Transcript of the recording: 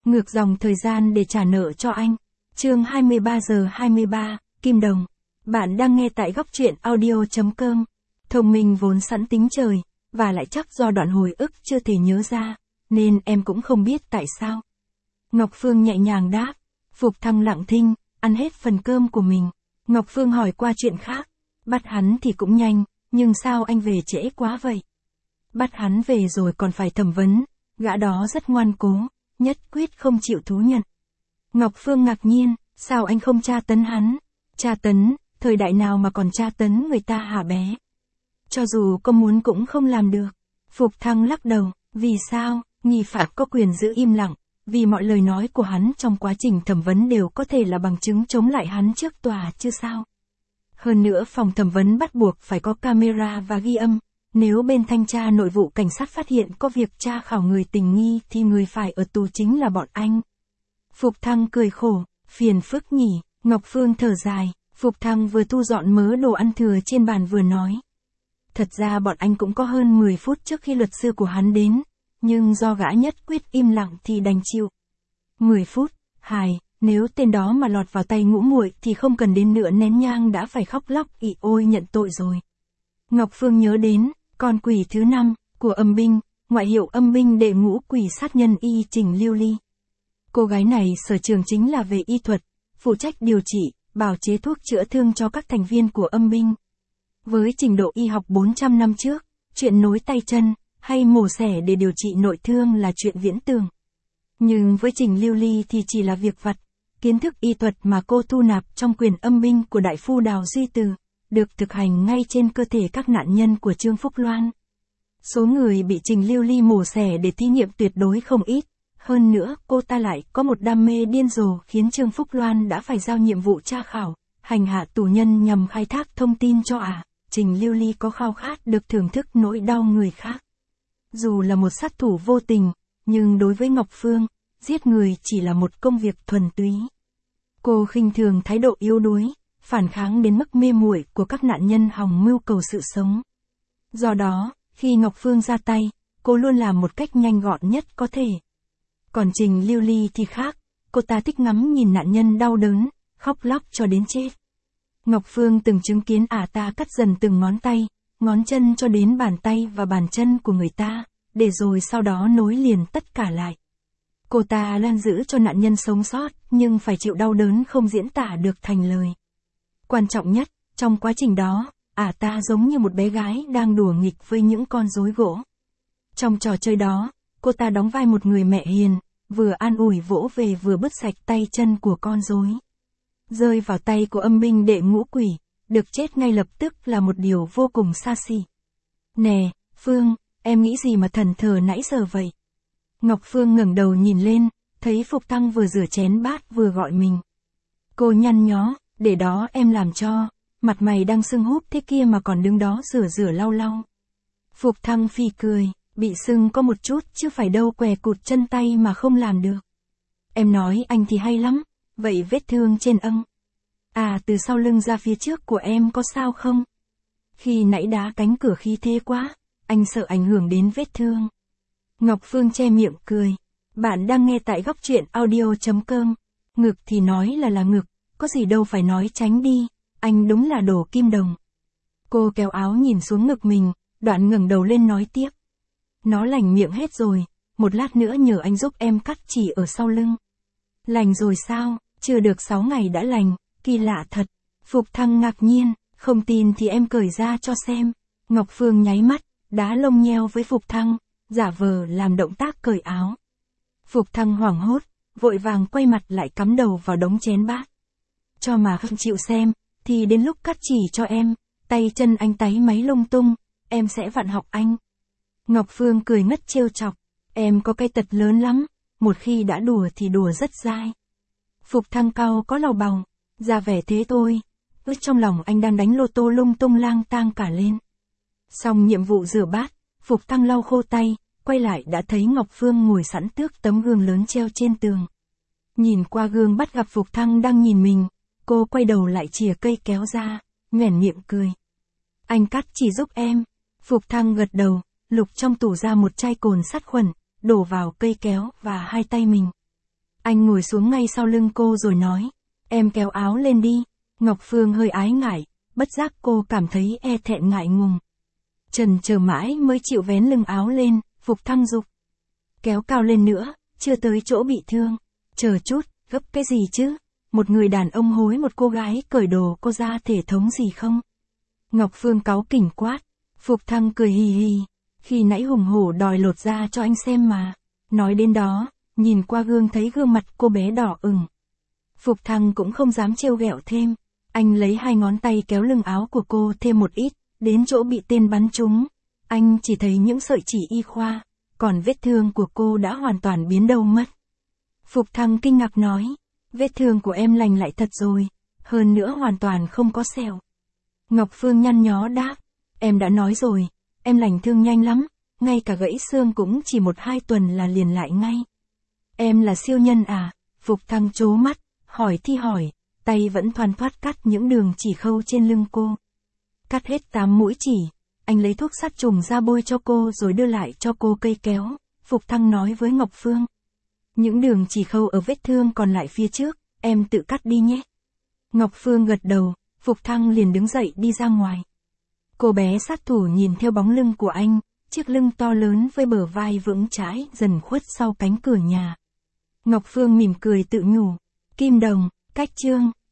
ngược dòng thời gian để trả nợ cho anh. Chương 23:23, Kim Đồng. Bạn đang nghe tại góc truyện audio.com. Thông minh vốn sẵn tính trời, và lại chắc do đoạn hồi ức chưa thể nhớ ra, nên em cũng không biết tại sao. Ngọc Phương nhẹ nhàng đáp. Phục Thăng lặng thinh, ăn hết phần cơm của mình. Ngọc Phương hỏi qua chuyện khác. Bắt hắn thì cũng nhanh, nhưng sao anh về trễ quá vậy? Bắt hắn về rồi còn phải thẩm vấn, gã đó rất ngoan cố, nhất quyết không chịu thú nhận. Ngọc Phương ngạc nhiên, sao anh không tra tấn hắn? Tra tấn, thời đại nào mà còn tra tấn người ta hả bé? Cho dù có muốn cũng không làm được. Phục Thăng lắc đầu, vì sao? Nghi phạm có quyền giữ im lặng, vì mọi lời nói của hắn trong quá trình thẩm vấn đều có thể là bằng chứng chống lại hắn trước tòa chứ sao? Hơn nữa phòng thẩm vấn bắt buộc phải có camera và ghi âm. Nếu bên thanh tra nội vụ cảnh sát phát hiện có việc tra khảo người tình nghi thì người phải ở tù chính là bọn anh. Phục Thăng cười khổ, phiền phức nhỉ. Ngọc Phương thở dài, Phục Thăng vừa thu dọn mớ đồ ăn thừa trên bàn vừa nói. Thật ra bọn anh cũng có hơn 10 phút trước khi luật sư của hắn đến, nhưng do gã nhất quyết im lặng thì đành chịu. 10 phút, hài, nếu tên đó mà lọt vào tay Ngũ Muội thì không cần đến nửa nén nhang đã phải khóc lóc ị ôi nhận tội rồi. Ngọc Phương nhớ đến, con quỷ thứ 5, của Âm Binh, ngoại hiệu Âm Binh đệ ngũ quỷ sát nhân y Trình Lưu Ly. Cô gái này sở trường chính là về y thuật, phụ trách điều trị, bào chế thuốc chữa thương cho các thành viên của Âm Binh. Với trình độ y học 400 năm trước, chuyện nối tay chân, hay mổ xẻ để điều trị nội thương là chuyện viễn tưởng. Nhưng với Trình Lưu Ly thì chỉ là việc vặt, kiến thức y thuật mà cô thu nạp trong quyền Âm Binh của đại phu Đào Duy Từ, được thực hành ngay trên cơ thể các nạn nhân của Trương Phúc Loan. Số người bị Trình Lưu Ly mổ xẻ để thí nghiệm tuyệt đối không ít, hơn nữa cô ta lại có một đam mê điên rồ khiến Trương Phúc Loan đã phải giao nhiệm vụ tra khảo, hành hạ tù nhân nhằm khai thác thông tin cho Trình Lưu Ly có khao khát được thưởng thức nỗi đau người khác. Dù là một sát thủ vô tình, nhưng đối với Ngọc Phương, giết người chỉ là một công việc thuần túy. Cô khinh thường thái độ yếu đuối, phản kháng đến mức mê muội của các nạn nhân hòng mưu cầu sự sống. Do đó, khi Ngọc Phương ra tay, cô luôn làm một cách nhanh gọn nhất có thể. Còn Trình Lưu Ly thì khác, cô ta thích ngắm nhìn nạn nhân đau đớn, khóc lóc cho đến chết. Ngọc Phương từng chứng kiến ta cắt dần từng ngón tay, ngón chân cho đến bàn tay và bàn chân của người ta, để rồi sau đó nối liền tất cả lại. Cô ta lan giữ cho nạn nhân sống sót, nhưng phải chịu đau đớn không diễn tả được thành lời. Quan trọng nhất, trong quá trình đó, ta giống như một bé gái đang đùa nghịch với những con rối gỗ. Trong trò chơi đó, cô ta đóng vai một người mẹ hiền, vừa an ủi vỗ về vừa bứt sạch tay chân của con rối. Rơi vào tay của Âm Binh đệ ngũ quỷ, được chết ngay lập tức là một điều vô cùng xa xỉ. Nè, Phương, em nghĩ gì mà thần thờ nãy giờ vậy? Ngọc Phương ngẩng đầu nhìn lên, thấy Phục Thăng vừa rửa chén bát vừa gọi mình. Cô nhăn nhó, để đó em làm cho, mặt mày đang sưng húp thế kia mà còn đứng đó rửa lau lau. Phục Thăng phì cười, bị sưng có một chút chứ phải đâu què cụt chân tay mà không làm được. Em nói anh thì hay lắm, vậy vết thương trên từ sau lưng ra phía trước của em có sao không? Khi nãy đá cánh cửa khí thế quá, anh sợ ảnh hưởng đến vết thương. Ngọc Phương che miệng cười. Bạn đang nghe tại góc truyện audio.com. Ngực thì nói là ngực, có gì đâu phải nói tránh đi, anh đúng là đồ Kim Đồng. Cô kéo áo nhìn xuống ngực mình, đoạn ngẩng đầu lên nói tiếp. Nó lành miệng hết rồi, một lát nữa nhờ anh giúp em cắt chỉ ở sau lưng. Lành rồi sao, chưa được 6 ngày đã lành, kỳ lạ thật. Phục Thăng ngạc nhiên, không tin thì em cởi ra cho xem. Ngọc Phương nháy mắt, đá lông nheo với Phục Thăng, giả vờ làm động tác cởi áo. Phục Thăng hoảng hốt, vội vàng quay mặt lại cắm đầu vào đống chén bát. Cho mà không chịu xem, thì đến lúc cắt chỉ cho em, tay chân anh táy máy lung tung, em sẽ vặn học anh. Ngọc Phương cười ngất trêu chọc, em có cái tật lớn lắm, một khi đã đùa thì đùa rất dai. Phục Thăng cau có lầu bầu, ra vẻ thế thôi, trong lòng anh đang đánh lô tô lung tung lang tang cả lên. Xong nhiệm vụ rửa bát, Phục Thăng lau khô tay, quay lại đã thấy Ngọc Phương ngồi sẵn tước tấm gương lớn treo trên tường. Nhìn qua gương bắt gặp Phục Thăng đang nhìn mình, cô quay đầu lại chìa cây kéo ra, nhoẻn miệng cười. Anh cắt chỉ giúp em. Phục Thăng gật đầu, lục trong tủ ra một chai cồn sát khuẩn, đổ vào cây kéo và hai tay mình. Anh ngồi xuống ngay sau lưng cô rồi nói, em kéo áo lên đi. Ngọc Phương hơi ái ngại, bất giác cô cảm thấy e thẹn ngại ngùng. Trần chờ mãi mới chịu vén lưng áo lên, Phục Thăng giục. Kéo cao lên nữa, chưa tới chỗ bị thương. Chờ chút, gấp cái gì chứ? Một người đàn ông hối một cô gái cởi đồ cô ra thể thống gì không? Ngọc Phương cáu kỉnh quát. Phục Thăng cười hì hì. Khi nãy hùng hổ đòi lột ra cho anh xem mà. Nói đến đó, nhìn qua gương thấy gương mặt cô bé đỏ ửng. Phục Thăng cũng không dám trêu ghẹo thêm. Anh lấy 2 ngón tay kéo lưng áo của cô thêm một ít, đến chỗ bị tên bắn trúng. Anh chỉ thấy những sợi chỉ y khoa, còn vết thương của cô đã hoàn toàn biến đâu mất. Phục Thăng kinh ngạc nói, vết thương của em lành lại thật rồi, hơn nữa hoàn toàn không có sẹo. Ngọc Phương nhăn nhó đáp, em đã nói rồi, em lành thương nhanh lắm, ngay cả gãy xương cũng chỉ 1-2 tuần là liền lại ngay. Em là siêu nhân à? Phục Thăng trố mắt, hỏi thi hỏi, tay vẫn thoăn thoắt cắt những đường chỉ khâu trên lưng cô. Cắt hết 8 mũi chỉ, anh lấy thuốc sát trùng ra bôi cho cô rồi đưa lại cho cô cây kéo. Phục Thăng nói với Ngọc Phương, những đường chỉ khâu ở vết thương còn lại phía trước, em tự cắt đi nhé. Ngọc Phương gật đầu, Phục Thăng liền đứng dậy đi ra ngoài. Cô bé sát thủ nhìn theo bóng lưng của anh, chiếc lưng to lớn với bờ vai vững chãi dần khuất sau cánh cửa nhà. Ngọc Phương mỉm cười tự nhủ, Kim Đồng, cách chương.